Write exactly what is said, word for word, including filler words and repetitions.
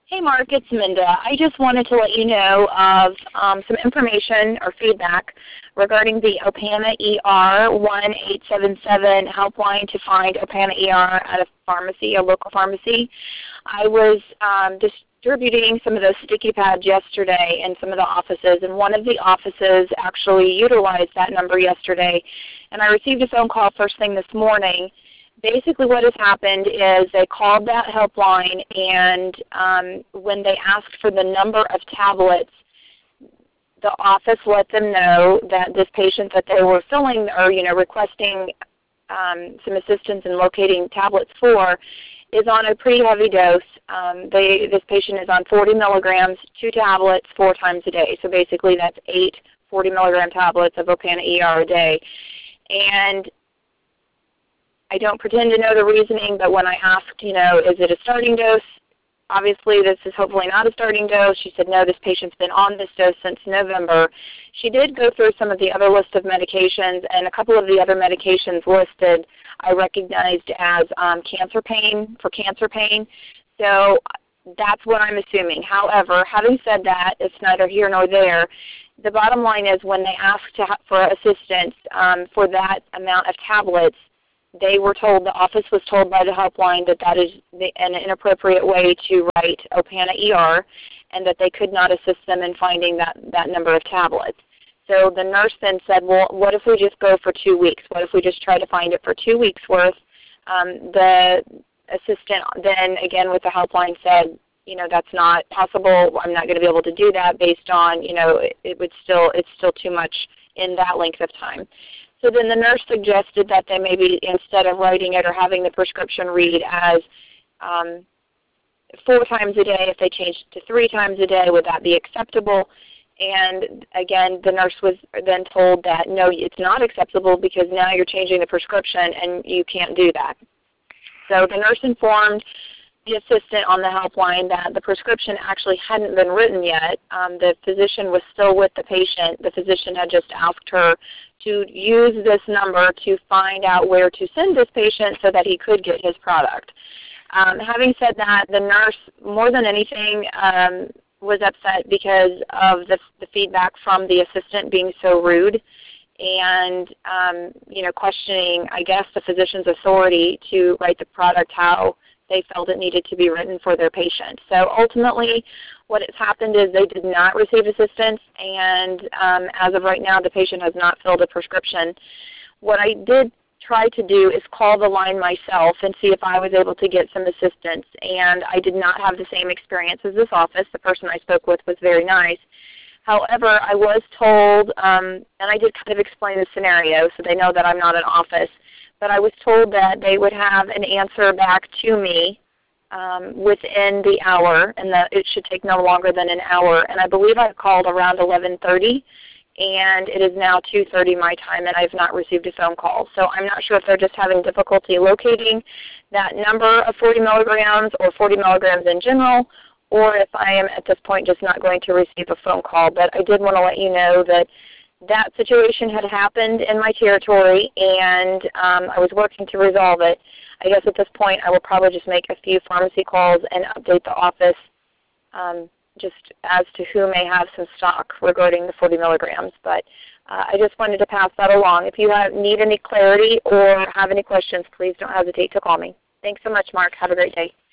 Hey, Mark, it's Minda. I just wanted to let you know of um, some information or feedback regarding the Opana E R one eight seven seven helpline to find Opana E R at a pharmacy, a local pharmacy. I was um, distributing some of those sticky pads yesterday in some of the offices, and one of the offices actually utilized that number yesterday. And I received a phone call first thing this morning. Basically what has happened is they called that helpline, and um, when they asked for the number of tablets, the office let them know that this patient that they were filling or, you know, requesting um, some assistance in locating tablets for is on a pretty heavy dose. Um, they, this patient is on forty milligrams, two tablets, four times a day. So basically that's eight forty milligram tablets of Opana E R a day. And I don't pretend to know the reasoning, but when I asked, you know, is it a starting dose? Obviously, this is hopefully not a starting dose. She said, no, this patient's been on this dose since November. She did go through some of the other list of medications, and a couple of the other medications listed I recognized as um, cancer pain, for cancer pain. So that's what I'm assuming. However, having said that, it's neither here nor there. The bottom line is when they asked to ha for assistance um, for that amount of tablets, they were told, the office was told by the helpline that that is the, an inappropriate way to write Opana E R, and that they could not assist them in finding that, that number of tablets. So the nurse then said, well, what if we just go for two weeks? What if we just try to find it for two weeks worth? Um, the assistant then, again with the helpline, said, you know, that's not possible. I'm not going to be able to do that based on, you know, it, it would still, it's still too much in that length of time. So then the nurse suggested that they maybe, instead of writing it or having the prescription read as um, four times a day, if they changed it to three times a day, would that be acceptable? And again, the nurse was then told that, no, it's not acceptable because now you're changing the prescription and you can't do that. So the nurse informed the assistant on the helpline that the prescription actually hadn't been written yet. Um, the physician was still with the patient. The physician had just asked her to use this number to find out where to send this patient so that he could get his product. Um, having said that, the nurse, more than anything, um, was upset because of the, the feedback from the assistant being so rude and, um, you know, questioning, I guess, the physician's authority to write the product how they felt it needed to be written for their patient. So ultimately, what has happened is they did not receive assistance, and um, as of right now, the patient has not filled a prescription. What I did try to do is call the line myself and see if I was able to get some assistance, and I did not have the same experience as this office. The person I spoke with was very nice. However, I was told, um, and I did kind of explain the scenario so they know that I'm not an office, but I was told that they would have an answer back to me um, within the hour, and that it should take no longer than an hour. And I believe I called around eleven thirty, and it is now two thirty my time, and I've not received a phone call. So I'm not sure if they're just having difficulty locating that number of forty milligrams or forty milligrams in general, or if I am at this point just not going to receive a phone call. But I did want to let you know that that situation had happened in my territory, and um, I was working to resolve it. I guess at this point I will probably just make a few pharmacy calls and update the office um, just as to who may have some stock regarding the forty milligrams. But uh, I just wanted to pass that along. If you have, need any clarity or have any questions, please don't hesitate to call me. Thanks so much, Mark. Have a great day.